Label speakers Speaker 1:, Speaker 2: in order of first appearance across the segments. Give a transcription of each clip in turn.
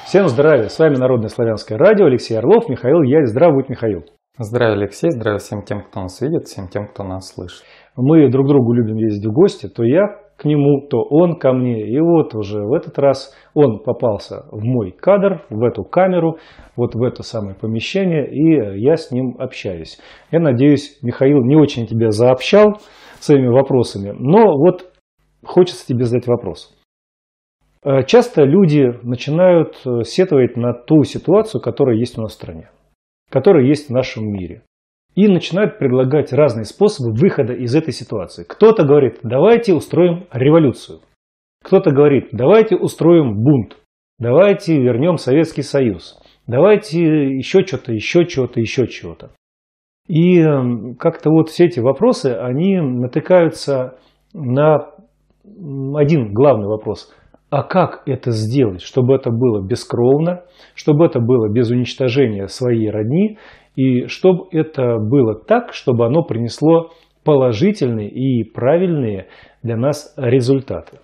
Speaker 1: Всем здравия! С вами Народное славянское радио, Алексей Орлов, Михаил Яль. Здравствуй, Михаил.
Speaker 2: Здравия, Алексей, здравия всем тем, кто нас видит, всем тем, кто нас слышит.
Speaker 1: Мы друг другу любим ездить в гости, то я к нему, то он ко мне. И вот уже в этот раз он попался в мой кадр, в эту камеру, вот в это самое помещение, и я с ним общаюсь. Я надеюсь, Михаил не очень тебя заобщал своими вопросами, но вот хочется тебе задать вопрос. Часто люди начинают сетовать на ту ситуацию, которая есть у нас в стране, которая есть в нашем мире. И начинают предлагать разные способы выхода из этой ситуации. Кто-то говорит, давайте устроим революцию. Кто-то говорит, давайте устроим бунт. Давайте вернем Советский Союз. Давайте еще что-то, еще чего-то, еще чего-то. И как-то вот все эти вопросы, они натыкаются на один главный вопрос. А как это сделать, чтобы это было бескровно, чтобы это было без уничтожения своей родни, и чтобы это было так, чтобы оно принесло положительные и правильные для нас результаты?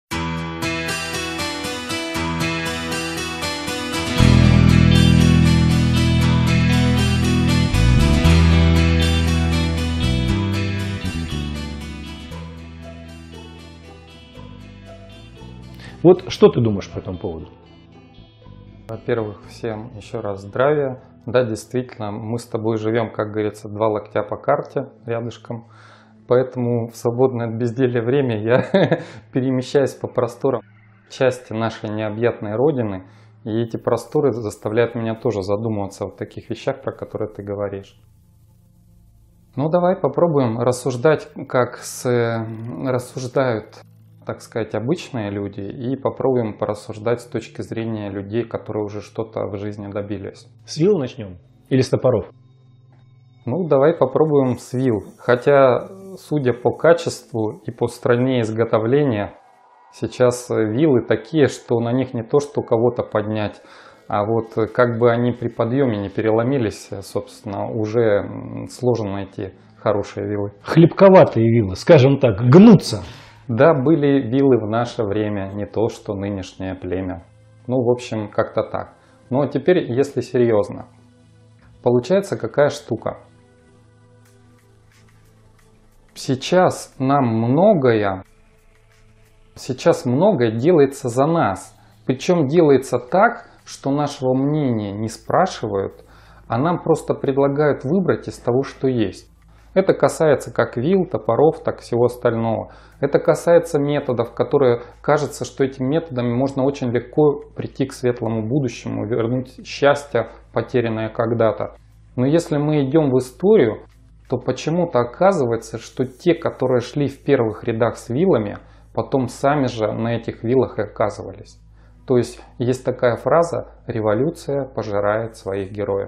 Speaker 1: Вот что ты думаешь по этому поводу?
Speaker 2: Во-первых, всем еще раз здравия. Да, действительно, мы с тобой живем, как говорится, 2 локтя по карте рядышком. Поэтому в свободное от безделья время я перемещаюсь по просторам части нашей необъятной родины. И эти просторы заставляют меня тоже задумываться о таких вещах, про которые ты говоришь. Ну, давай попробуем рассуждать, как рассуждают, так сказать, обычные люди, и попробуем порассуждать с точки зрения людей, которые уже что-то в жизни добились.
Speaker 1: С вил начнем? Или с топоров?
Speaker 2: Ну, давай попробуем с вил. Хотя, судя по качеству и по стране изготовления, сейчас вилы такие, что на них не то, что кого-то поднять, а вот как бы они при подъеме не переломились, собственно, уже сложно найти хорошие вилы.
Speaker 1: Хлебковатые вилы, скажем так, гнутся.
Speaker 2: Да, были вилы в наше время, не то что нынешнее племя. Ну, в общем, как-то так. Но теперь, если серьезно, получается какая штука. Сейчас многое делается за нас. Причем делается так, что нашего мнения не спрашивают, а нам просто предлагают выбрать из того, что есть. Это касается как вил, топоров, так и всего остального. Это касается методов, которые кажется, что этими методами можно очень легко прийти к светлому будущему, вернуть счастье, потерянное когда-то. Но если мы идем в историю, то почему-то оказывается, что те, которые шли в первых рядах с вилами, потом сами же на этих вилах и оказывались. То есть есть такая фраза «революция пожирает своих героев».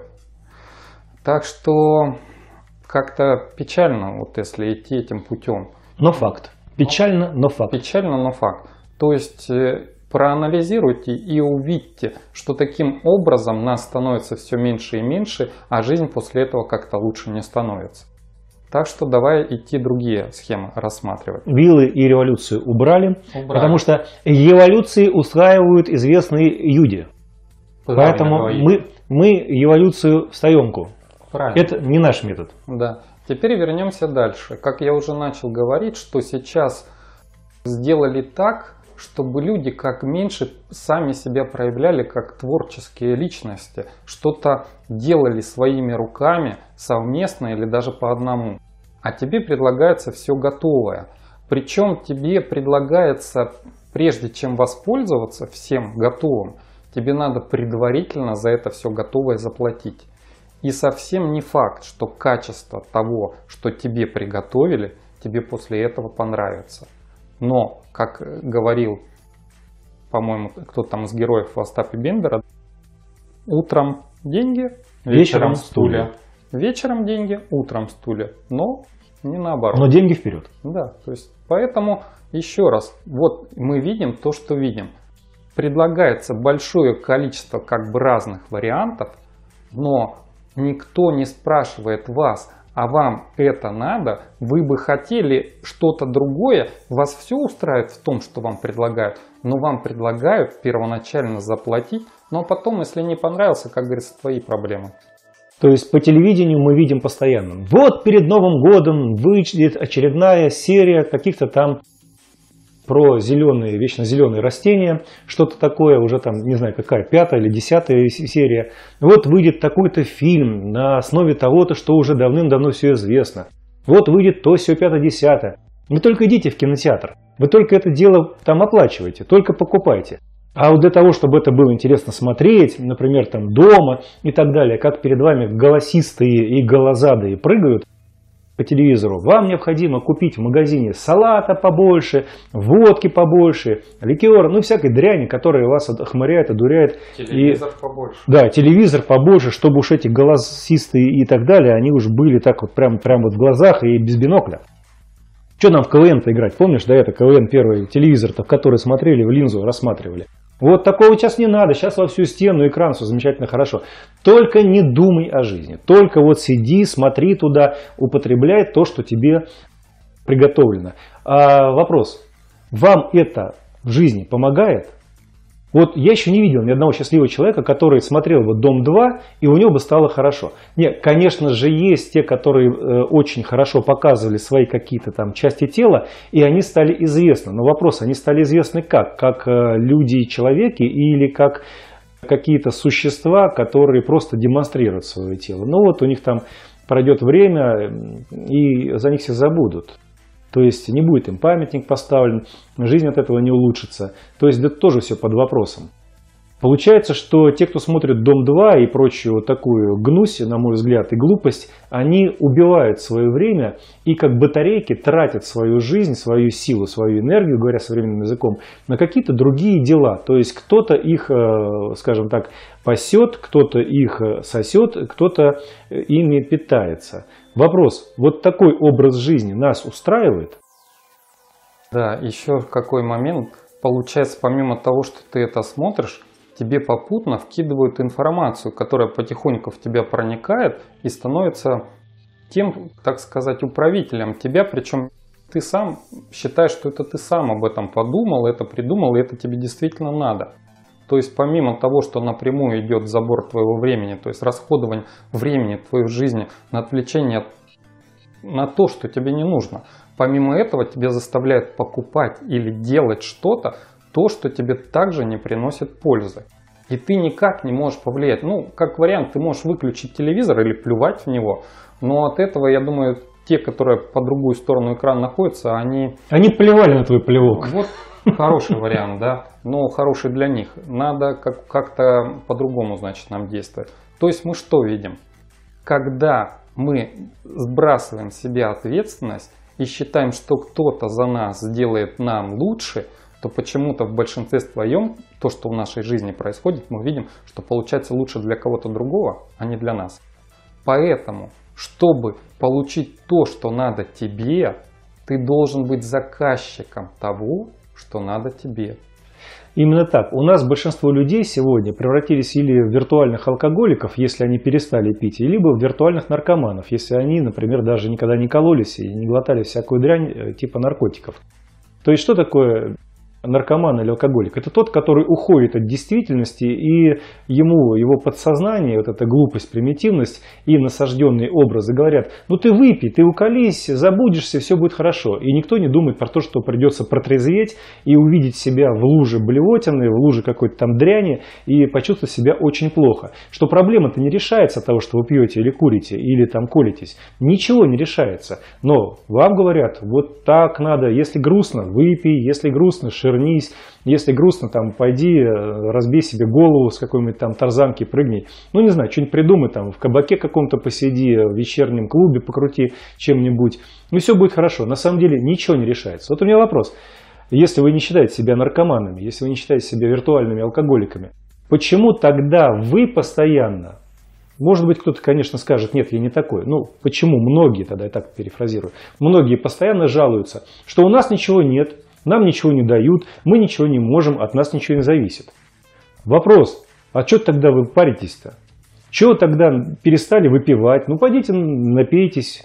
Speaker 2: Так что как-то печально, вот если идти этим путем.
Speaker 1: Но факт. Печально, но факт.
Speaker 2: Печально, но факт. То есть проанализируйте и увидьте, что таким образом нас становится все меньше и меньше, а жизнь после этого как-то лучше не становится. Так что давай идти другие схемы рассматривать.
Speaker 1: Вилы и революцию убрали. Потому что эволюции устраивают известные люди. Поэтому мы эволюцию в сторонку.
Speaker 2: Правильно.
Speaker 1: Это не наш метод.
Speaker 2: Да. Теперь вернемся дальше. Как я уже начал говорить, что сейчас сделали так, чтобы люди как меньше сами себя проявляли как творческие личности. Что-то делали своими руками совместно или даже по одному. А тебе предлагается все готовое. Причем тебе предлагается, прежде чем воспользоваться всем готовым, тебе надо предварительно за это все готовое заплатить. И совсем не факт, что качество того, что тебе приготовили, тебе после этого понравится. Но, как говорил, по-моему, кто-то там из героев Остапа Бендера, утром деньги, вечером стулья. Вечером деньги, утром стулья. Но не наоборот.
Speaker 1: Но деньги вперед.
Speaker 2: Да, то есть, поэтому еще раз, вот мы видим то, что видим. Предлагается большое количество как бы разных вариантов, но никто не спрашивает вас, а вам это надо, вы бы хотели что-то другое, вас все устраивает в том, что вам предлагают, но вам предлагают первоначально заплатить Но потом, если не понравился, как говорится, твои проблемы.
Speaker 1: То есть по телевидению мы видим постоянно. Вот перед Новым годом выйдет очередная серия каких-то там про зеленые, вечно зеленые растения, что-то такое, уже там, не знаю, какая, 5-я или 10-я серия. Вот выйдет такой-то фильм на основе того-то, что уже давным-давно все известно. Вот выйдет то, сё, 5-10. Вы только идите в кинотеатр, вы только это дело там оплачиваете, только покупайте. А вот для того, чтобы это было интересно смотреть, например, там дома и так далее, как перед вами голосистые и голозадые прыгают по телевизору, вам необходимо купить в магазине салата побольше, водки побольше, ликера, ну всякой дряни, которая вас охмуряет, одуряет.
Speaker 2: Телевизор побольше.
Speaker 1: Да, телевизор побольше, чтобы уж эти голосистые и так далее, они уж были так вот прям вот в глазах и без бинокля. Что нам в КВН-то играть? Помнишь, да, это КВН первый телевизор-то, в который смотрели, в линзу рассматривали. Вот такого сейчас не надо, сейчас во всю стену экран, все замечательно, хорошо. Только не думай о жизни, только вот сиди, смотри туда, употребляй то, что тебе приготовлено. А вопрос, вам это в жизни помогает? Вот я еще не видел ни одного счастливого человека, который смотрел бы «Дом-2», и у него бы стало хорошо. Нет, конечно же, есть те, которые очень хорошо показывали свои какие-то там части тела, и они стали известны. Но вопрос, они стали известны как? Как люди и человеки или как какие-то существа, которые просто демонстрируют свое тело? Ну вот у них там пройдет время, и за них все забудут. То есть не будет им памятник поставлен, жизнь от этого не улучшится. То есть это тоже все под вопросом. Получается, что те, кто смотрит «Дом-2» и прочую вот такую гнусь, на мой взгляд, и глупость, они убивают свое время и как батарейки тратят свою жизнь, свою силу, свою энергию, говоря современным языком, на какие-то другие дела. То есть кто-то их, скажем так, пасет, кто-то их сосет, кто-то ими питается. Вопрос, вот такой образ жизни нас устраивает?
Speaker 2: Да, еще какой момент. Получается, помимо того, что ты это смотришь, тебе попутно вкидывают информацию, которая потихоньку в тебя проникает и становится тем, так сказать, управителем тебя, причем ты сам считаешь, что это ты сам об этом подумал, это придумал, и это тебе действительно надо. То есть помимо того, что напрямую идет забор твоего времени, то есть расходование времени твоей жизни на отвлечение на то, что тебе не нужно, помимо этого тебя заставляют покупать или делать что-то, то, что тебе также не приносит пользы. И ты никак не можешь повлиять. Ну, как вариант, ты можешь выключить телевизор или плювать в него, но от этого, я думаю, те, которые по другую сторону экрана находятся, они...
Speaker 1: Они плевали на твой плевок.
Speaker 2: Вот хороший вариант, да, но хороший для них. Надо как-то по-другому, значит, нам действовать. То есть мы что видим? Когда мы сбрасываем с себя ответственность и считаем, что кто-то за нас сделает нам лучше, то почему-то в большинстве своем то, что в нашей жизни происходит, мы видим, что получается лучше для кого-то другого, а не для нас. Поэтому, чтобы получить то, что надо тебе, ты должен быть заказчиком того, что надо тебе.
Speaker 1: Именно так. У нас большинство людей сегодня превратились или в виртуальных алкоголиков, если они перестали пить, либо в виртуальных наркоманов, если они, например, даже никогда не кололись и не глотали всякую дрянь типа наркотиков. То есть что такое наркоман или алкоголик? Это тот, который уходит от действительности, и ему, его подсознание, вот эта глупость, примитивность и насажденные образы говорят: ну ты выпей, ты уколись, забудешься, все будет хорошо. И никто не думает про то, что придется протрезветь и увидеть себя в луже блевотины, в луже какой-то там дряни и почувствовать себя очень плохо. Что проблема-то не решается от того, что вы пьете или курите, или там колитесь. Ничего не решается. Но вам говорят: вот так надо, если грустно, выпей, если грустно, ширнись, если грустно, там, пойди, разбей себе голову с какой-нибудь там тарзанки, прыгни. Ну, не знаю, что-нибудь придумай, там, в кабаке каком-то посиди, в вечернем клубе покрути чем-нибудь. И все будет хорошо. На самом деле ничего не решается. Вот у меня вопрос. Если вы не считаете себя наркоманами, если вы не считаете себя виртуальными алкоголиками, почему тогда вы постоянно... Может быть, кто-то, конечно, скажет: нет, я не такой. Ну, почему многие, тогда я так перефразирую, многие постоянно жалуются, что у нас ничего нет, нам ничего не дают, мы ничего не можем, от нас ничего не зависит. Вопрос: а что тогда вы паритесь-то? Чего тогда перестали выпивать? Ну, пойдите напейтесь,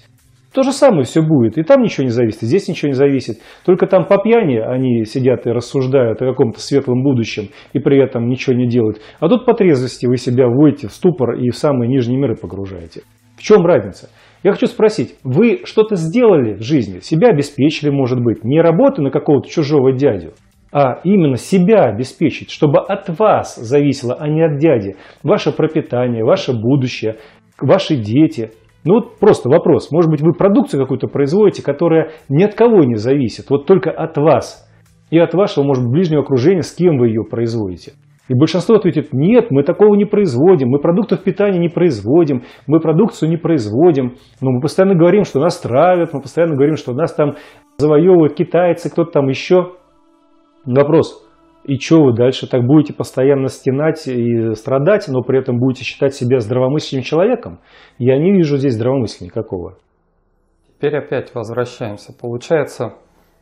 Speaker 1: То же самое все будет. И там ничего не зависит, и здесь ничего не зависит. Только там по пьяни они сидят и рассуждают о каком-то светлом будущем и при этом ничего не делают. А тут по трезвости вы себя вводите в ступор и в самые нижние миры погружаете. В чем разница? Я хочу спросить, вы что-то сделали в жизни? Себя обеспечили, может быть, не работу на какого-то чужого дядю, а именно себя обеспечить, чтобы от вас зависело, а не от дяди, ваше пропитание, ваше будущее, ваши дети. Ну вот просто вопрос, может быть, вы продукцию какую-то производите, которая ни от кого не зависит, вот только от вас и от вашего, может быть, ближнего окружения, с кем вы ее производите. И большинство ответит: нет, мы такого не производим, мы продуктов питания не производим, мы продукцию не производим, но мы постоянно говорим, что нас травят, мы постоянно говорим, что нас там завоевывают китайцы, кто-то там еще. Вопрос: и что вы дальше так будете постоянно стенать и страдать, но при этом будете считать себя здравомыслящим человеком? Я не вижу здесь здравомыслия никакого.
Speaker 2: Теперь опять возвращаемся. Получается,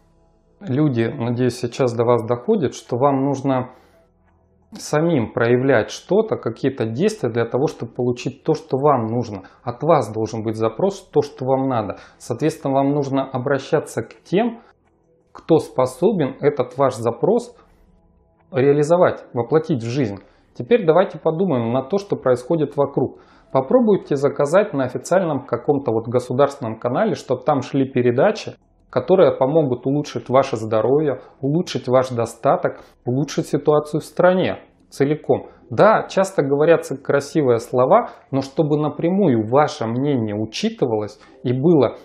Speaker 2: люди, надеюсь, сейчас до вас доходит, что вам нужно самим проявлять что-то, какие-то действия для того, чтобы получить то, что вам нужно. От вас должен быть запрос, то, что вам надо. Соответственно, вам нужно обращаться к тем, кто способен этот ваш запрос реализовать, воплотить в жизнь. Теперь давайте подумаем на то, что происходит вокруг. Попробуйте заказать на официальном каком-то вот государственном канале, чтобы там шли передачи, которые помогут улучшить ваше здоровье, улучшить ваш достаток, улучшить ситуацию в стране целиком. Да, часто говорятся красивые слова, но чтобы напрямую ваше мнение учитывалось и было,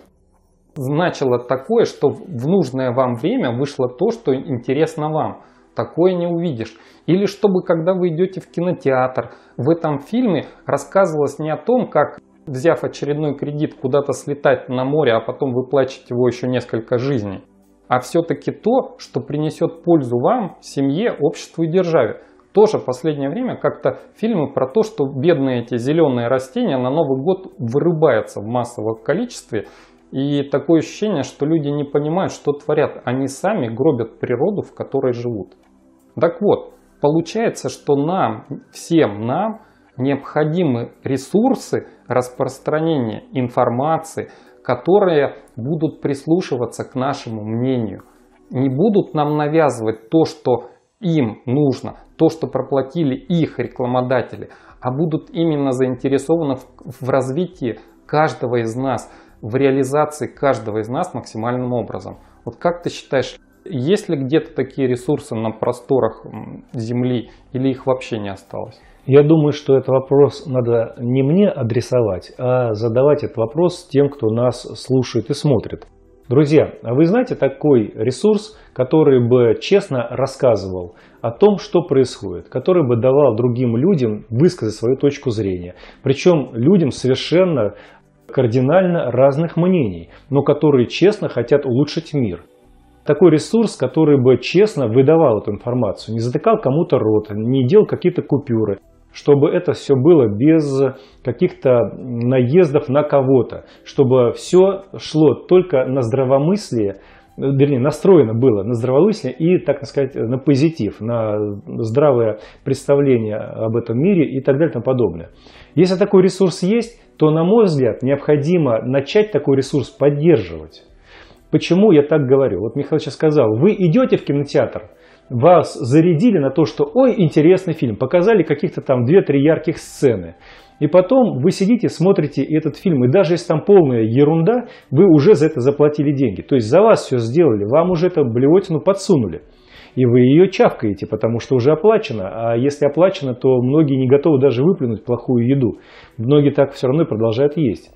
Speaker 2: значило такое, что в нужное вам время вышло то, что интересно вам. Такое не увидишь. Или чтобы, когда вы идете в кинотеатр, в этом фильме рассказывалось не о том, как, взяв очередной кредит, куда-то слетать на море, а потом выплачивать его еще несколько жизней, а все-таки то, что принесет пользу вам, семье, обществу и державе. Тоже в последнее время как-то фильмы про то, что бедные эти зеленые растения на Новый год вырубаются в массовом количестве. И такое ощущение, что люди не понимают, что творят. Они сами гробят природу, в которой живут. Так вот, получается, что нам, всем нам, необходимы ресурсы распространения информации, которые будут прислушиваться к нашему мнению. Не будут нам навязывать то, что им нужно, то, что проплатили их рекламодатели, а будут именно заинтересованы в развитии каждого из нас, в реализации каждого из нас максимальным образом. Вот как ты считаешь, есть ли где-то такие ресурсы на просторах Земли или их вообще не осталось?
Speaker 1: Я думаю, что этот вопрос надо не мне адресовать, а задавать этот вопрос тем, кто нас слушает и смотрит. Друзья, а вы знаете такой ресурс, который бы честно рассказывал о том, что происходит, который бы давал другим людям высказать свою точку зрения, причем людям совершенно кардинально разных мнений, но которые честно хотят улучшить мир. Такой ресурс, который бы честно выдавал эту информацию, не затыкал кому-то рот, не делал какие-то купюры, чтобы это все было без каких-то наездов на кого-то, чтобы все шло только на здравомыслие, вернее, настроено было на здравомыслие и, так сказать, на позитив, на здравое представление об этом мире и так далее и тому подобное. Если такой ресурс есть, то, на мой взгляд, необходимо начать такой ресурс поддерживать. Почему я так говорю? Вот Михаил сейчас сказал, вы идете в кинотеатр, вас зарядили на то, что ой, интересный фильм, показали каких-то там 2-3 ярких сцены. И потом вы сидите, смотрите этот фильм, и даже если там полная ерунда, вы уже за это заплатили деньги. То есть за вас все сделали, вам уже эту блевотину подсунули. И вы ее чавкаете, потому что уже оплачено. А если оплачено, то многие не готовы даже выплюнуть плохую еду. Многие так все равно и продолжают есть.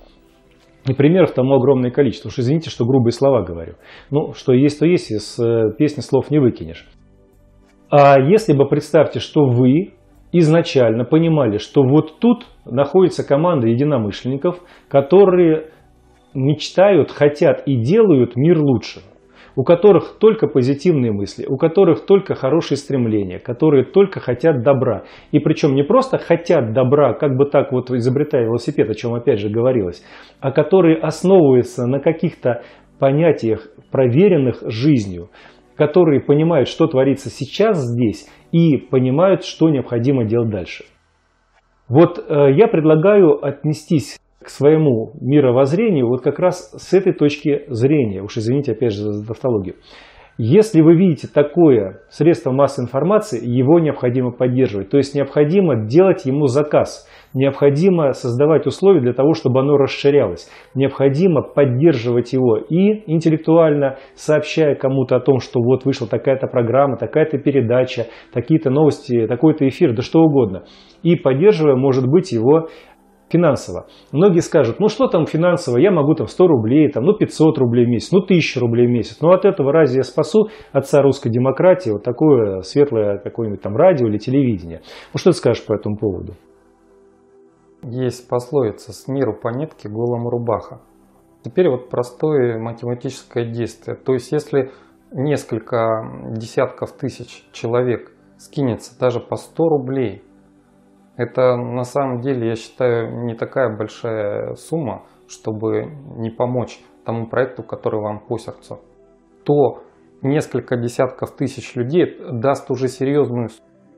Speaker 1: И примеров тому огромное количество. Уж извините, что грубые слова говорю. Ну, что есть, то есть, из песни слов не выкинешь. А если бы, представьте, что вы изначально понимали, что вот тут находится команда единомышленников, которые мечтают, хотят и делают мир лучше, у которых только позитивные мысли, у которых только хорошие стремления, которые только хотят добра. И причем не просто хотят добра, как бы так вот изобретая велосипед, о чем опять же говорилось, а которые основываются на каких-то понятиях, проверенных жизнью, которые понимают, что творится сейчас здесь, и понимают, что необходимо делать дальше. Вот я предлагаю отнестись к своему мировоззрению вот как раз с этой точки зрения. Уж извините опять же за тавтологию. Если вы видите такое средство массовой информации, его необходимо поддерживать. То есть необходимо делать ему заказ. Необходимо создавать условия для того, чтобы оно расширялось. Необходимо поддерживать его и интеллектуально, сообщая кому-то о том, что вот вышла такая-то программа, такая-то передача, такие-то новости, такой-то эфир, да что угодно. И поддерживая, может быть, его финансово. Многие скажут, ну что там финансово, я могу там 100 рублей, там, ну 500 рублей в месяц, ну 1000 рублей в месяц. Ну от этого разве я спасу отца русской демократии, вот такое светлое какое-нибудь там радио или телевидение? Ну что ты скажешь по этому поводу?
Speaker 2: Есть пословица «с миру по нитке, голому рубаха». Теперь вот простое математическое действие. То есть если несколько десятков тысяч человек скинется даже по 100 рублей, это на самом деле, я считаю, не такая большая сумма, чтобы не помочь тому проекту, который вам по сердцу. То несколько десятков тысяч людей даст уже серьезную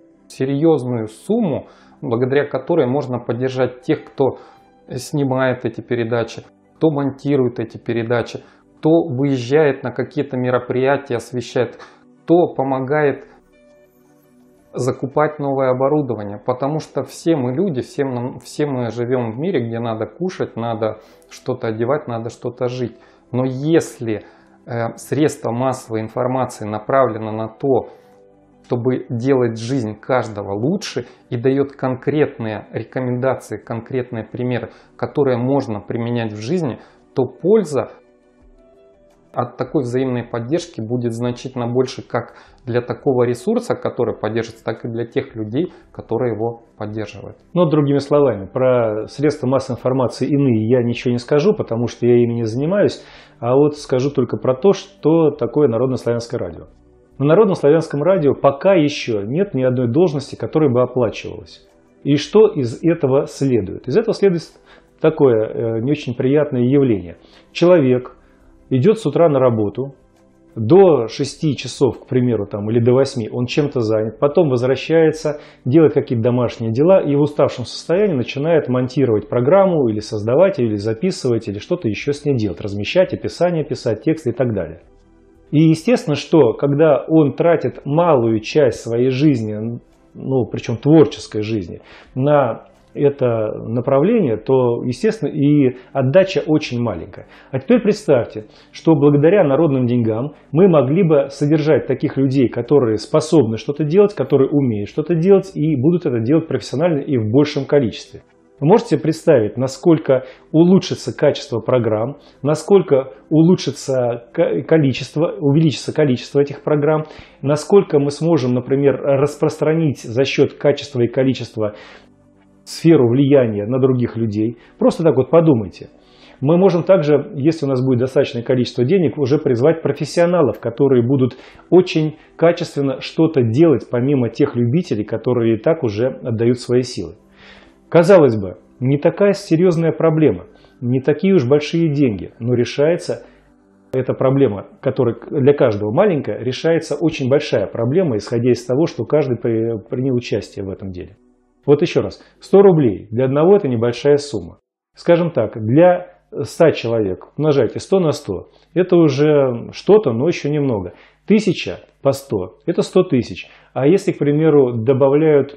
Speaker 2: сумму, благодаря которой можно поддержать тех, кто снимает эти передачи, кто монтирует эти передачи, кто выезжает на какие-то мероприятия, освещает, кто помогает закупать новое оборудование, потому что все мы люди, все мы живем в мире, где надо кушать, надо что-то одевать, надо что-то жить. Но если средство массовой информации направлено на то, чтобы делать жизнь каждого лучше и дает конкретные рекомендации, конкретные примеры, которые можно применять в жизни, то польза от такой взаимной поддержки будет значительно больше как для такого ресурса, который поддерживается, так и для тех людей, которые его поддерживают.
Speaker 1: Ну, другими словами, про средства массовой информации иные я ничего не скажу, потому что я ими не занимаюсь, а вот скажу только про то, что такое Народно-славянское радио. На Народно-славянском радио пока еще нет ни одной должности, которая бы оплачивалась. И что из этого следует? Из этого следует такое не очень приятное явление. Человек идет с утра на работу, до 6 часов, к примеру, там, или до 8 он чем-то занят, потом возвращается, делает какие-то домашние дела и в уставшем состоянии начинает монтировать программу или создавать, или записывать, или что-то еще с ней делать, размещать, описание писать, тексты и так далее. И естественно, что когда он тратит малую часть своей жизни, ну, причем творческой жизни, на это направление, то, естественно, и отдача очень маленькая. А теперь представьте, что благодаря народным деньгам мы могли бы содержать таких людей, которые способны что-то делать, которые умеют что-то делать и будут это делать профессионально и в большем количестве. Вы можете представить, насколько улучшится качество программ, насколько улучшится увеличится количество этих программ, насколько мы сможем, например, распространить за счет качества и количества сферу влияния на других людей. Просто так вот подумайте. Мы можем также, если у нас будет достаточное количество денег, уже призвать профессионалов, которые будут очень качественно что-то делать, помимо тех любителей, которые и так уже отдают свои силы. Казалось бы, не такая серьезная проблема, не такие уж большие деньги, но решается эта проблема, которая для каждого маленькая, решается очень большая проблема, исходя из того, что каждый принял участие в этом деле. Вот еще раз, 100 рублей для одного это небольшая сумма. Скажем так, для 100 человек умножайте 100 на 100, это уже что-то, но еще немного. 1000 по 100, это 100 тысяч. А если, к примеру, добавляют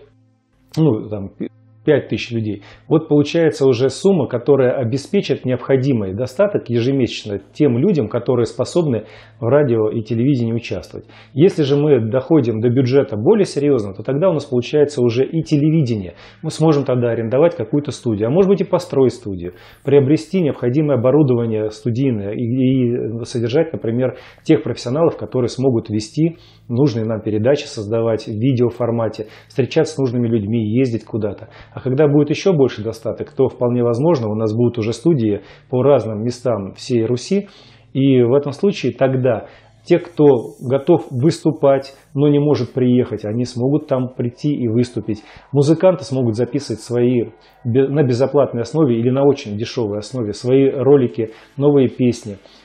Speaker 1: 5000 людей, вот получается уже сумма, которая обеспечит необходимый достаток ежемесячно тем людям, которые способны в радио и телевидении участвовать. Если же мы доходим до бюджета более серьезно, то тогда у нас получается уже и телевидение. Мы сможем тогда арендовать какую-то студию, а может быть и построить студию, приобрести необходимое оборудование студийное и содержать, например, тех профессионалов, которые смогут вести нужные нам передачи, создавать в видеоформате, встречаться с нужными людьми, ездить куда-то. А когда будет еще больше достаток, то вполне возможно у нас будут уже студии по разным местам всей Руси. И в этом случае тогда те, кто готов выступать, но не может приехать, они смогут там прийти и выступить. Музыканты смогут записывать свои на безоплатной основе или на очень дешевой основе свои ролики, новые песни.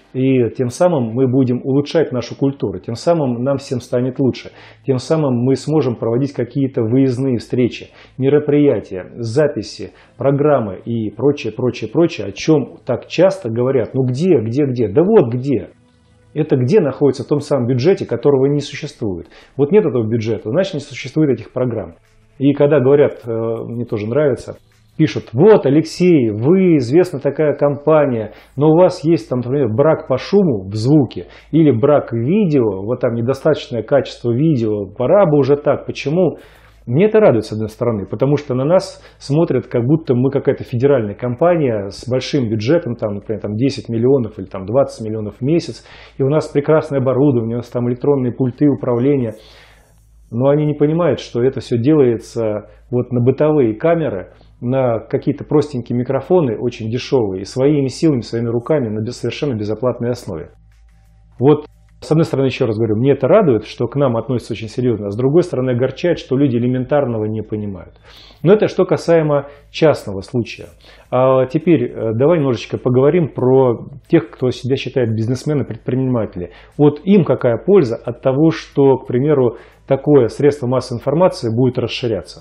Speaker 1: И тем самым мы будем улучшать нашу культуру, тем самым нам всем станет лучше, тем самым мы сможем проводить какие-то выездные встречи, мероприятия, записи, программы и прочее, прочее, прочее, о чем так часто говорят. Ну где? Да вот где. Это где находится в том самом бюджете, которого не существует. Вот нет этого бюджета, значит не существует этих программ. И когда говорят, мне тоже нравится, пишут: вот, Алексей, вы известна такая компания, но у вас есть там, например, брак по шуму в звуке или брак в видео, вот там недостаточное качество видео, пора бы уже так. Почему? Мне это радует, с одной стороны, потому что на нас смотрят, как будто мы какая-то федеральная компания с большим бюджетом, там, например, там 10 миллионов или там 20 миллионов в месяц, и у нас прекрасное оборудование, у нас там электронные пульты управления. Но они не понимают, что это все делается вот на бытовые камеры, на какие-то простенькие микрофоны, очень дешевые, своими силами, своими руками, на совершенно безоплатной основе. Вот, с одной стороны, еще раз говорю, мне это радует, что к нам относятся очень серьезно, а с другой стороны, огорчает, что люди элементарного не понимают. Но это что касаемо частного случая. А теперь давай немножечко поговорим про тех, кто себя считает бизнесмены, предприниматели. Вот им какая польза от того, что, к примеру, такое средство массовой информации будет расширяться?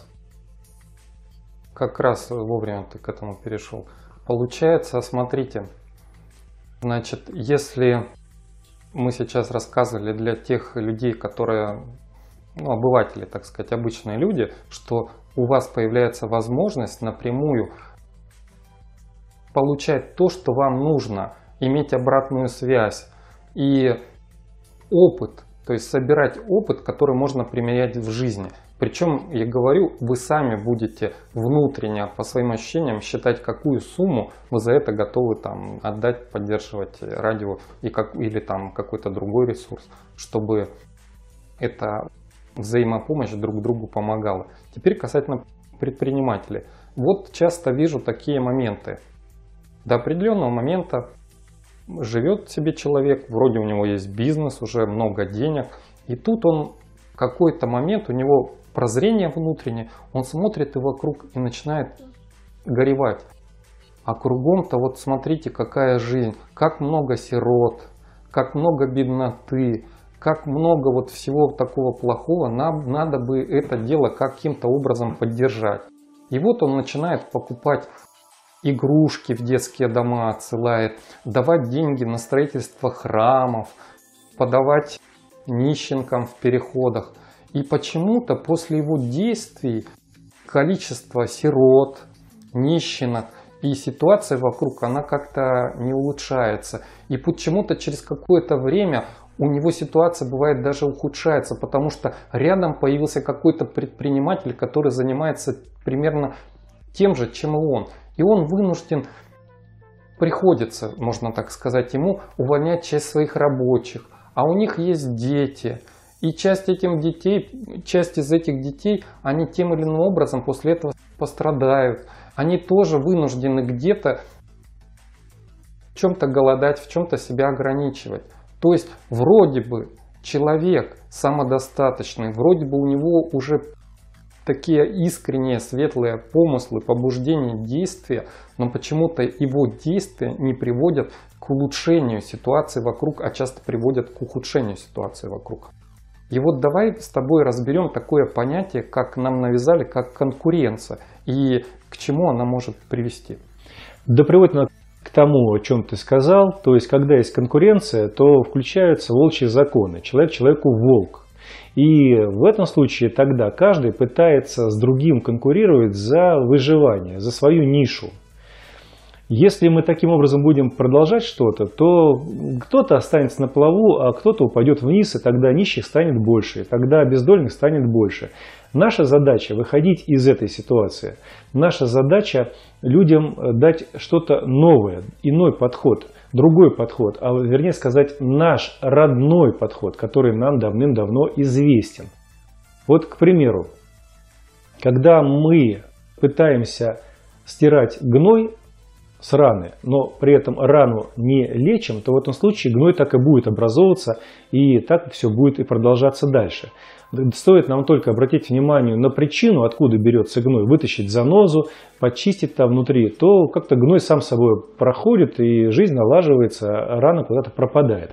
Speaker 2: Как раз вовремя ты к этому перешел. Получается, смотрите, значит, если мы сейчас рассказывали для тех людей, которые, ну, обыватели, так сказать, обычные люди, что у вас появляется возможность напрямую получать то, что вам нужно, иметь обратную связь и опыт, то есть собирать опыт, который можно применять в жизни. Причем, я говорю, вы сами будете внутренне, по своим ощущениям, считать, какую сумму вы за это готовы там отдать, поддерживать радио или там какой-то другой ресурс, чтобы эта взаимопомощь друг другу помогала. Теперь касательно предпринимателей. Вот часто вижу такие моменты. До определенного момента живет себе человек, вроде у него есть бизнес, уже много денег, и тут он в какой-то момент, у него прозрение внутреннее, он смотрит и вокруг и начинает горевать. А кругом-то вот смотрите, какая жизнь, как много сирот, как много бедноты, как много вот всего такого плохого, нам надо бы это дело каким-то образом поддержать. И вот он начинает покупать игрушки в детские дома, отсылает, давать деньги на строительство храмов, подавать нищенкам в переходах. И почему-то после его действий количество сирот, нищенок и ситуация вокруг, она как-то не улучшается. И почему-то через какое-то время у него ситуация бывает даже ухудшается, потому что рядом появился какой-то предприниматель, который занимается примерно тем же, чем и он. И он вынужден, приходится, можно так сказать, ему увольнять часть своих рабочих. А у них есть дети. И часть из этих детей, они тем или иным образом после этого пострадают. Они тоже вынуждены где-то в чем-то голодать, в чем-то себя ограничивать. То есть вроде бы человек самодостаточный, вроде бы у него уже такие искренние, светлые помыслы, побуждения, действия, но почему-то его действия не приводят к улучшению ситуации вокруг, а часто приводят к ухудшению ситуации вокруг. И вот давай с тобой разберем такое понятие, как нам навязали, как конкуренция, и к чему она может привести.
Speaker 1: Да, приводит она к тому, о чем ты сказал, то есть когда есть конкуренция, то включаются волчьи законы, человек человеку волк. И в этом случае тогда каждый пытается с другим конкурировать за выживание, за свою нишу. Если мы таким образом будем продолжать что-то, то кто-то останется на плаву, а кто-то упадет вниз, и тогда нищих станет больше, и тогда бездольных станет больше. Наша задача выходить из этой ситуации. Наша задача людям дать что-то новое, иной подход, другой подход, а вернее сказать наш родной подход, который нам давным-давно известен. Вот, к примеру, когда мы пытаемся стирать гной, с раны, но при этом рану не лечим, то в этом случае гной так и будет образовываться, и так все будет и продолжаться дальше. Стоит нам только обратить внимание на причину, откуда берется гной, вытащить занозу, почистить там внутри, то как-то гной сам собой проходит, и жизнь налаживается, а рана куда-то пропадает.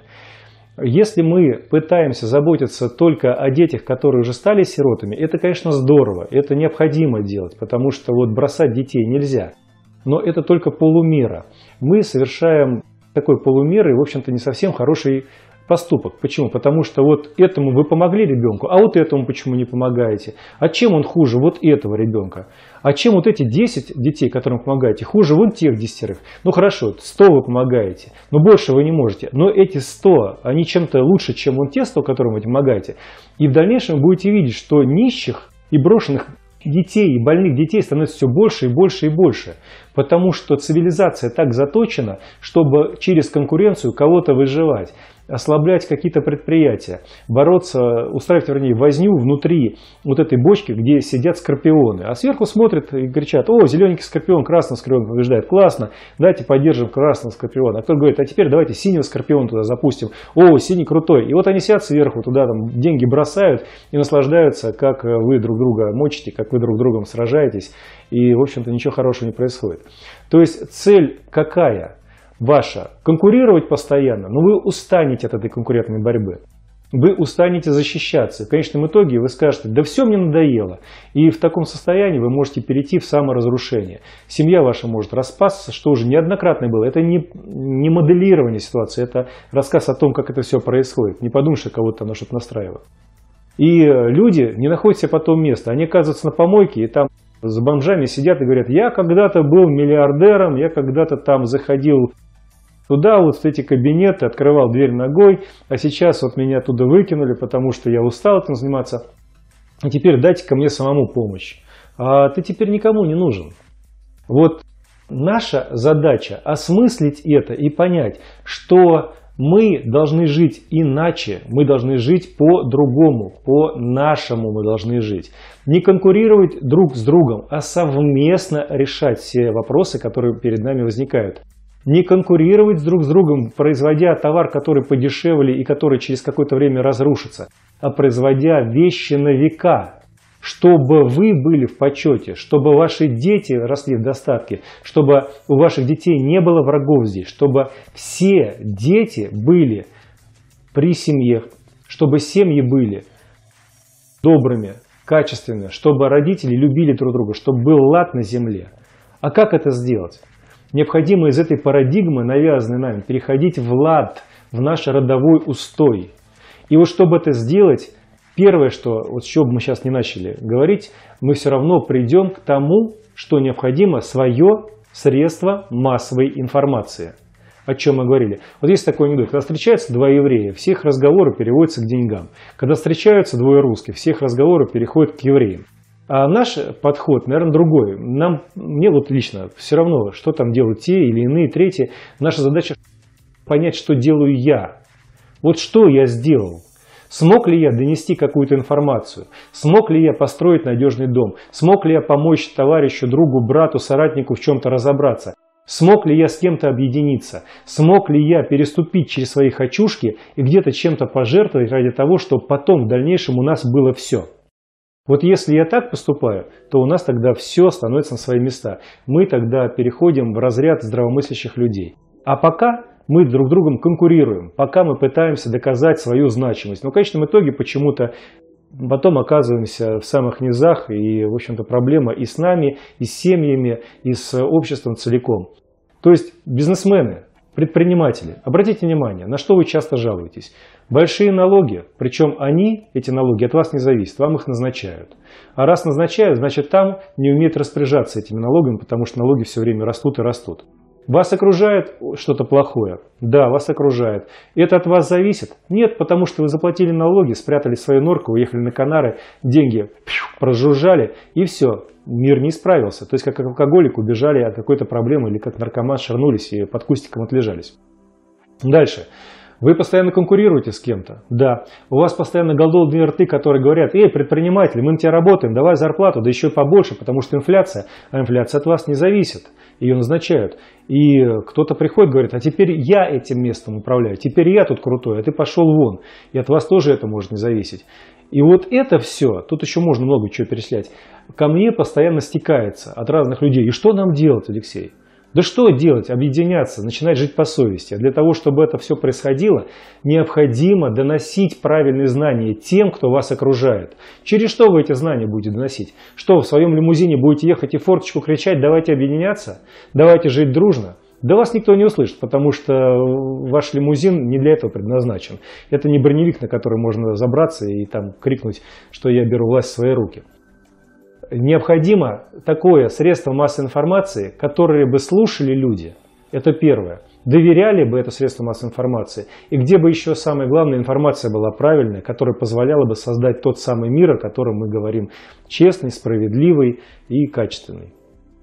Speaker 1: Если мы пытаемся заботиться только о детях, которые уже стали сиротами, это, конечно, здорово, это необходимо делать, потому что вот бросать детей нельзя. Но это только полумера. Мы совершаем такой полумерой, в общем-то, не совсем хороший поступок. Почему? Потому что вот этому вы помогли ребенку, а вот этому почему не помогаете? А чем он хуже вот этого ребенка? А чем вот эти 10 детей, которым помогаете, хуже вон тех 10? Ну хорошо, 100 вы помогаете, но больше вы не можете. Но эти 100, они чем-то лучше, чем вон те 100, которым вы помогаете. И в дальнейшем вы будете видеть, что нищих и брошенных детей и больных детей становится все больше и больше и больше. Потому что цивилизация так заточена, чтобы через конкуренцию кого-то выживать, ослаблять какие-то предприятия, бороться, устраивать, вернее, возню внутри вот этой бочки, где сидят скорпионы. А сверху смотрят и кричат: о, зелененький скорпион, красный скорпион побеждает, классно, давайте поддержим красного скорпиона. А кто говорит: а теперь давайте синего скорпиона туда запустим, о, синий крутой. И вот они сидят сверху, туда там деньги бросают и наслаждаются, как вы друг друга мочите, как вы друг с другом сражаетесь, и, в общем-то, ничего хорошего не происходит. То есть цель какая? Ваша – конкурировать постоянно, но вы устанете от этой конкурентной борьбы. Вы устанете защищаться. В конечном итоге вы скажете: да все мне надоело. И в таком состоянии вы можете перейти в саморазрушение. Семья ваша может распасться, что уже неоднократно было. Это не моделирование ситуации, это рассказ о том, как это все происходит. Не подумай, что кого-то там на что-то настраивает. И люди не находят себе потом места. Они оказываются на помойке, и там за бомжами сидят и говорят: я когда-то был миллиардером, я когда-то там заходил туда, вот в эти кабинеты, открывал дверь ногой, а сейчас вот меня оттуда выкинули, потому что я устал этим заниматься. И теперь дайте-ка мне самому помощь. А ты теперь никому не нужен. Вот наша задача осмыслить это и понять, что мы должны жить иначе, мы должны жить по-другому, по-нашему мы должны жить. Не конкурировать друг с другом, а совместно решать все вопросы, которые перед нами возникают. Не конкурировать друг с другом, производя товар, который подешевле и который через какое-то время разрушится, а производя вещи на века, чтобы вы были в почете, чтобы ваши дети росли в достатке, чтобы у ваших детей не было врагов здесь, чтобы все дети были при семье, чтобы семьи были добрыми, качественными, чтобы родители любили друг друга, чтобы был лад на земле. А как это сделать? Необходимо из этой парадигмы, навязанной нами, переходить в лад, в наш родовой устой. И вот чтобы это сделать, первое, что, вот с чего бы мы сейчас не начали говорить, мы все равно придем к тому, что необходимо свое средство массовой информации. О чем мы говорили. Вот есть такой анекдот. Когда встречаются два еврея, все их разговоры переводятся к деньгам. Когда встречаются двое русских, все их разговоры переходят к евреям. А наш подход, наверное, другой. Мне вот лично все равно, что там делают те или иные, третьи. Наша задача понять, что делаю я. Вот что я сделал. Смог ли я донести какую-то информацию? Смог ли я построить надежный дом? Смог ли я помочь товарищу, другу, брату, соратнику в чем-то разобраться? Смог ли я с кем-то объединиться? Смог ли я переступить через свои хочушки и где-то чем-то пожертвовать ради того, чтобы потом в дальнейшем у нас было все? Вот если я так поступаю, то у нас тогда все становится на свои места. Мы тогда переходим в разряд здравомыслящих людей. А пока мы друг с другом конкурируем, пока мы пытаемся доказать свою значимость. Но в конечном итоге почему-то потом оказываемся в самых низах, и, в общем-то, проблема и с нами, и с семьями, и с обществом целиком. То есть бизнесмены, предприниматели, обратите внимание, на что вы часто жалуетесь. Большие налоги, причем эти налоги от вас не зависят, вам их назначают. А раз назначают, значит там не умеют распоряжаться этими налогами, потому что налоги все время растут и растут. Вас окружает что-то плохое? Да, вас окружает. Это от вас зависит? Нет, потому что вы заплатили налоги, спрятали свою норку, уехали на Канары, деньги прожужжали, и все, мир не справился. То есть как алкоголик убежали от какой-то проблемы, или как наркоман шарнулись и под кустиком отлежались. Дальше. Вы постоянно конкурируете с кем-то? Да. У вас постоянно голодные рты, которые говорят: эй, предприниматель, мы на тебя работаем, давай зарплату, да еще побольше, потому что инфляция. А инфляция от вас не зависит, ее назначают. И кто-то приходит, говорит: а теперь я этим местом управляю, теперь я тут крутой, а ты пошел вон. И от вас тоже это может не зависеть. И вот это все, тут еще можно много чего перечислять, ко мне постоянно стекается от разных людей. И что нам делать, Алексей? Да что делать? Объединяться, начинать жить по совести. А для того, чтобы это все происходило, необходимо доносить правильные знания тем, кто вас окружает. Через что вы эти знания будете доносить? Что, в своем лимузине будете ехать и форточку кричать: давайте объединяться, давайте жить дружно? Да вас никто не услышит, потому что ваш лимузин не для этого предназначен. Это не броневик, на который можно забраться и там крикнуть, что я беру власть в свои руки. Необходимо такое средство массовой информации, которое бы слушали люди, это первое, доверяли бы это средство массовой информации, и где бы еще самое главное, информация была правильная, которая позволяла бы создать тот самый мир, о котором мы говорим, честный, справедливый и качественный.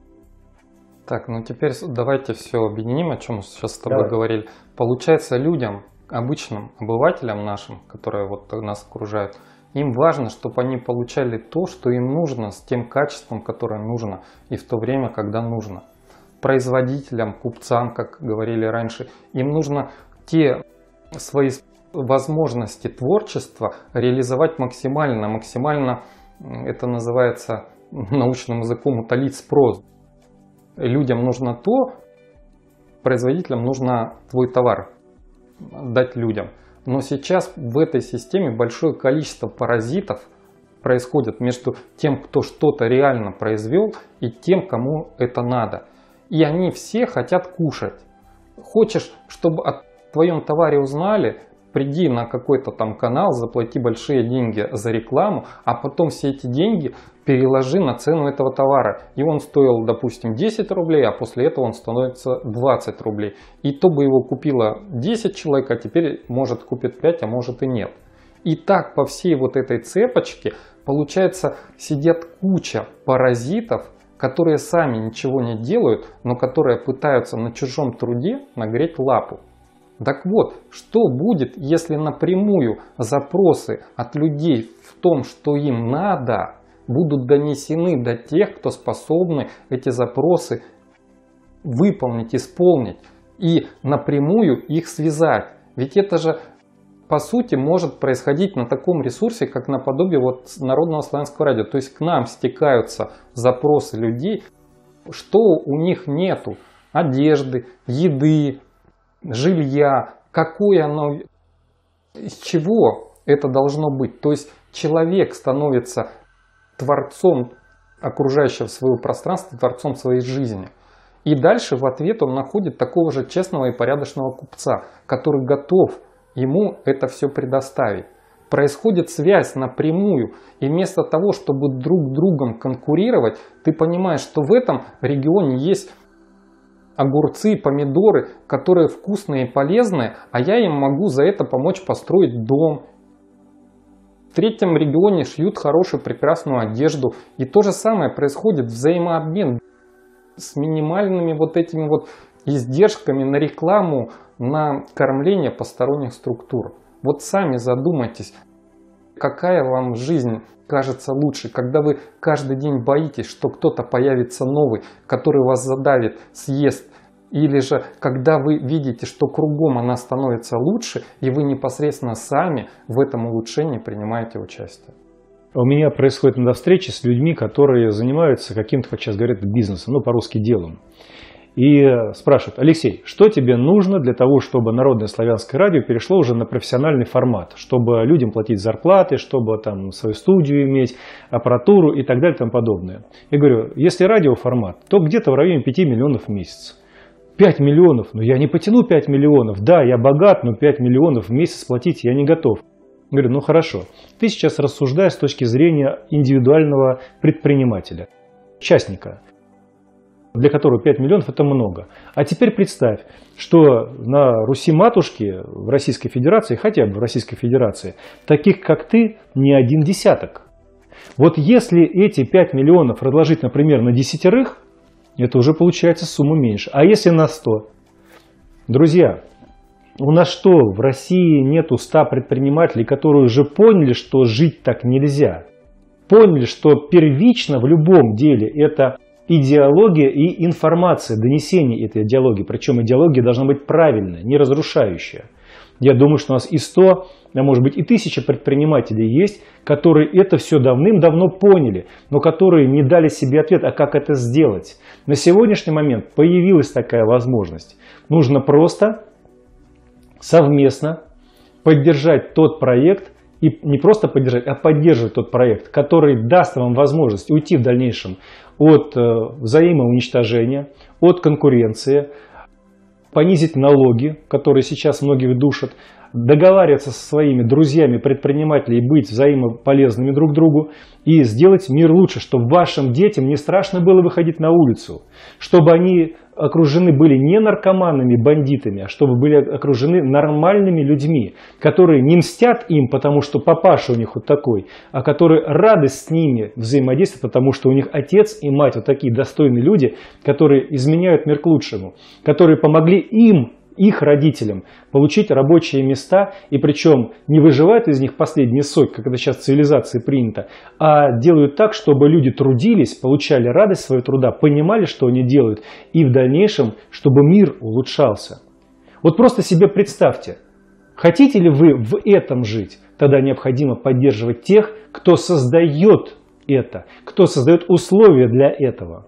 Speaker 2: Так, ну теперь давайте все объединим, о чем сейчас с тобой говорили. Получается, людям, обычным обывателям нашим, которые вот нас окружают, им важно, чтобы они получали то, что им нужно, с тем качеством, которое нужно, и в то время, когда нужно. Производителям, купцам, как говорили раньше, им нужно те свои возможности творчества реализовать максимально. Максимально, это называется научным языком, утолить спрос. Людям нужно то, производителям нужно твой товар дать людям. Но сейчас в этой системе большое количество паразитов происходит между тем, кто что-то реально произвел, и тем, кому это надо. И они все хотят кушать. Хочешь, чтобы о твоем товаре узнали, приди на какой-то там канал, заплати большие деньги за рекламу, а потом все эти деньги переложи на цену этого товара. И он стоил, допустим, 10 рублей, а после этого он становится 20 рублей. И то бы его купило 10 человек, а теперь может купит 5, а может и нет. И так по всей вот этой цепочке, получается, сидят куча паразитов, которые сами ничего не делают, но которые пытаются на чужом труде нагреть лапу. Так вот, что будет, если напрямую запросы от людей в том, что им надо, будут донесены до тех, кто способны эти запросы выполнить, исполнить и напрямую их связать. Ведь это же по сути может происходить на таком ресурсе, как наподобие вот Народного славянского радио. То есть к нам стекаются запросы людей, что у них нету: одежды, еды, жилья, какое оно, из чего это должно быть. То есть человек становится творцом окружающего своего пространства, творцом своей жизни. И дальше в ответ он находит такого же честного и порядочного купца, который готов ему это все предоставить. Происходит связь напрямую, и вместо того, чтобы друг другом конкурировать, ты понимаешь, что в этом регионе есть огурцы, помидоры, которые вкусные и полезные, а я им могу за это помочь построить дом. В третьем регионе шьют хорошую, прекрасную одежду. И то же самое происходит, взаимообмен с минимальными вот этими вот издержками на рекламу, на кормление посторонних структур. Вот сами задумайтесь, какая вам жизнь кажется лучше, когда вы каждый день боитесь, что кто-то появится новый, который вас задавит, съест, или же когда вы видите, что кругом она становится лучше, и вы непосредственно сами в этом улучшении принимаете участие.
Speaker 1: У меня происходит иногда встречи с людьми, которые занимаются каким-то, как сейчас говорят, бизнесом, ну по-русски делом. И спрашивают: Алексей, что тебе нужно для того, чтобы Народное славянское радио перешло уже на профессиональный формат, чтобы людям платить зарплаты, чтобы там свою студию иметь, аппаратуру и так далее и тому подобное. Я говорю: если радиоформат, то где-то в районе 5 миллионов в месяц. 5 миллионов? Ну я не потяну 5 миллионов. Да, я богат, но 5 миллионов в месяц платить я не готов. Я говорю: ну хорошо, ты сейчас рассуждаешь с точки зрения индивидуального предпринимателя, частника, для которого 5 миллионов это много. А теперь представь, что на Руси-матушке в Российской Федерации, хотя бы в Российской Федерации, таких как ты не один десяток. Вот если эти 5 миллионов разложить, например, на 10, это уже получается сумма меньше. А если на 100? Друзья, У нас что, в России нету 100 предпринимателей, которые уже поняли, что жить так нельзя? Поняли, что первично в любом деле это идеология и информация, донесение этой идеологии. Причем идеология должна быть правильная, не разрушающая. Я думаю, что у нас и 100, а может быть и 1000 предпринимателей есть, которые это все давным-давно поняли, но которые не дали себе ответ, а как это сделать. На сегодняшний момент появилась такая возможность. Нужно просто совместно поддержать тот проект, и не просто поддержать, а поддерживать тот проект, который даст вам возможность уйти в дальнейшем от взаимоуничтожения, от конкуренции, понизить налоги, которые сейчас многих душат, договариваться со своими друзьями, предпринимателями, быть взаимополезными друг другу и сделать мир лучше, чтобы вашим детям не страшно было выходить на улицу, чтобы они окружены были не наркоманами, бандитами, а чтобы были окружены нормальными людьми, которые не мстят им, потому что папаша у них вот такой, а которые рады с ними взаимодействовать, потому что у них отец и мать вот такие достойные люди, которые изменяют мир к лучшему, которые помогли им, их родителям, получить рабочие места, и причем не выживают из них последний сок, как это сейчас в цивилизации принято, а делают так, чтобы люди трудились, получали радость своего труда, понимали, что они делают, и в дальнейшем, чтобы мир улучшался. Вот просто себе представьте, хотите ли вы в этом жить, тогда необходимо поддерживать тех, кто создает это, кто создает условия для этого.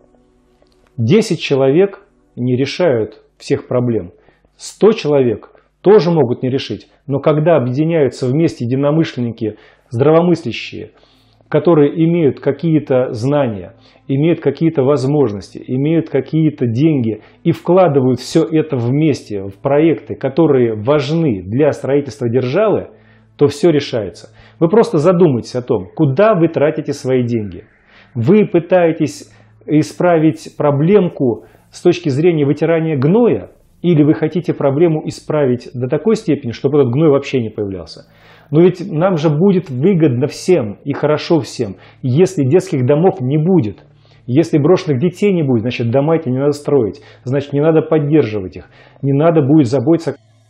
Speaker 1: 10 человек не решают всех проблем. 100 человек тоже могут не решить, но когда объединяются вместе единомышленники, здравомыслящие, которые имеют какие-то знания, имеют какие-то возможности, имеют какие-то деньги и вкладывают все это вместе в проекты, которые важны для строительства державы, то все решается. Вы просто задумайтесь о том, куда вы тратите свои деньги. Вы пытаетесь исправить проблемку с точки зрения вытирания гноя, или вы хотите проблему исправить до такой степени, чтобы этот гной вообще не появлялся? Но ведь нам же будет выгодно всем и хорошо всем, если детских домов не будет. Если брошенных детей не будет, значит дома эти не надо строить, значит не надо поддерживать их, не надо будет заботиться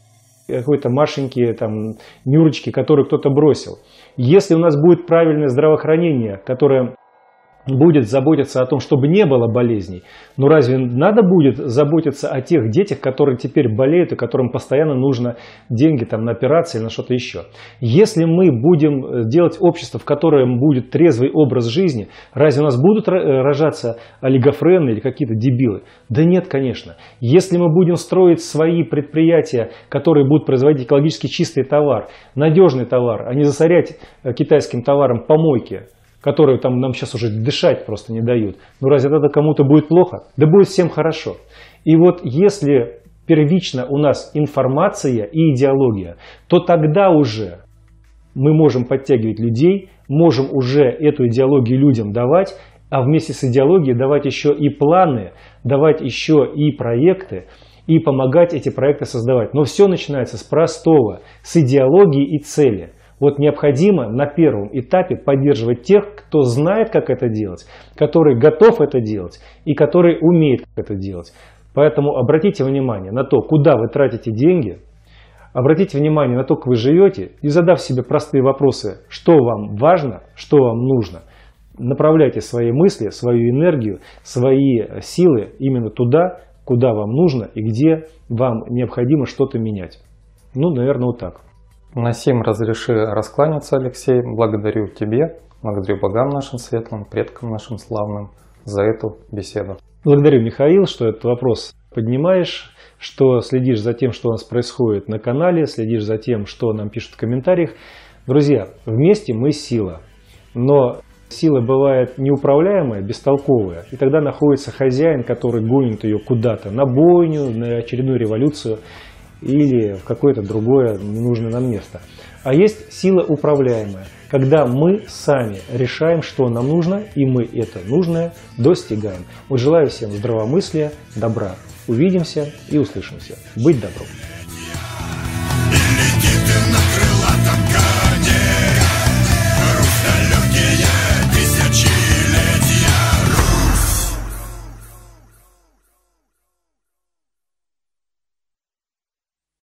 Speaker 1: о какой-то Машеньке, там, Нюрочке, которую кто-то бросил. Если у нас будет правильное здравоохранение, которое будет заботиться о том, чтобы не было болезней, но разве надо будет заботиться о тех детях, которые теперь болеют и которым постоянно нужно деньги там, на операции или на что-то еще? Если мы будем делать общество, в котором будет трезвый образ жизни, разве у нас будут рожаться олигофрены или какие-то дебилы? Да нет, конечно. Если мы будем строить свои предприятия, которые будут производить экологически чистый товар, надежный товар, а не засорять китайским товаром помойки, которые там нам сейчас уже дышать просто не дают. Ну разве это кому-то будет плохо? Да будет всем хорошо. И вот если первично у нас информация и идеология, то тогда уже мы можем подтягивать людей, можем уже эту идеологию людям давать, а вместе с идеологией давать еще и планы, давать еще и проекты, и помогать эти проекты создавать. Но все начинается с простого, с идеологии и цели. Вот необходимо на первом этапе поддерживать тех, кто знает, как это делать, который готов это делать и который умеет это делать. Поэтому обратите внимание на то, куда вы тратите деньги, обратите внимание на то, как вы живете, и задав себе простые вопросы, что вам важно, что вам нужно, направляйте свои мысли, свою энергию, свои силы именно туда, куда вам нужно и где вам необходимо что-то менять. Ну, наверное, вот так.
Speaker 2: На сим разреши раскланяться, Алексей. Благодарю тебе, благодарю богам нашим светлым, предкам нашим славным за эту беседу.
Speaker 1: Благодарю, Михаил, что этот вопрос поднимаешь, что следишь за тем, что у нас происходит на канале, следишь за тем, что нам пишут в комментариях. Друзья, вместе мы сила, но сила бывает неуправляемая, бестолковая, и тогда находится хозяин, который гонит ее куда-то, на бойню, на очередную революцию, или в какое-то другое ненужное нам место. А есть сила управляемая, когда мы сами решаем, что нам нужно, и мы это нужное достигаем. Вот желаю всем здравомыслия, добра. Увидимся и услышимся. Быть добром.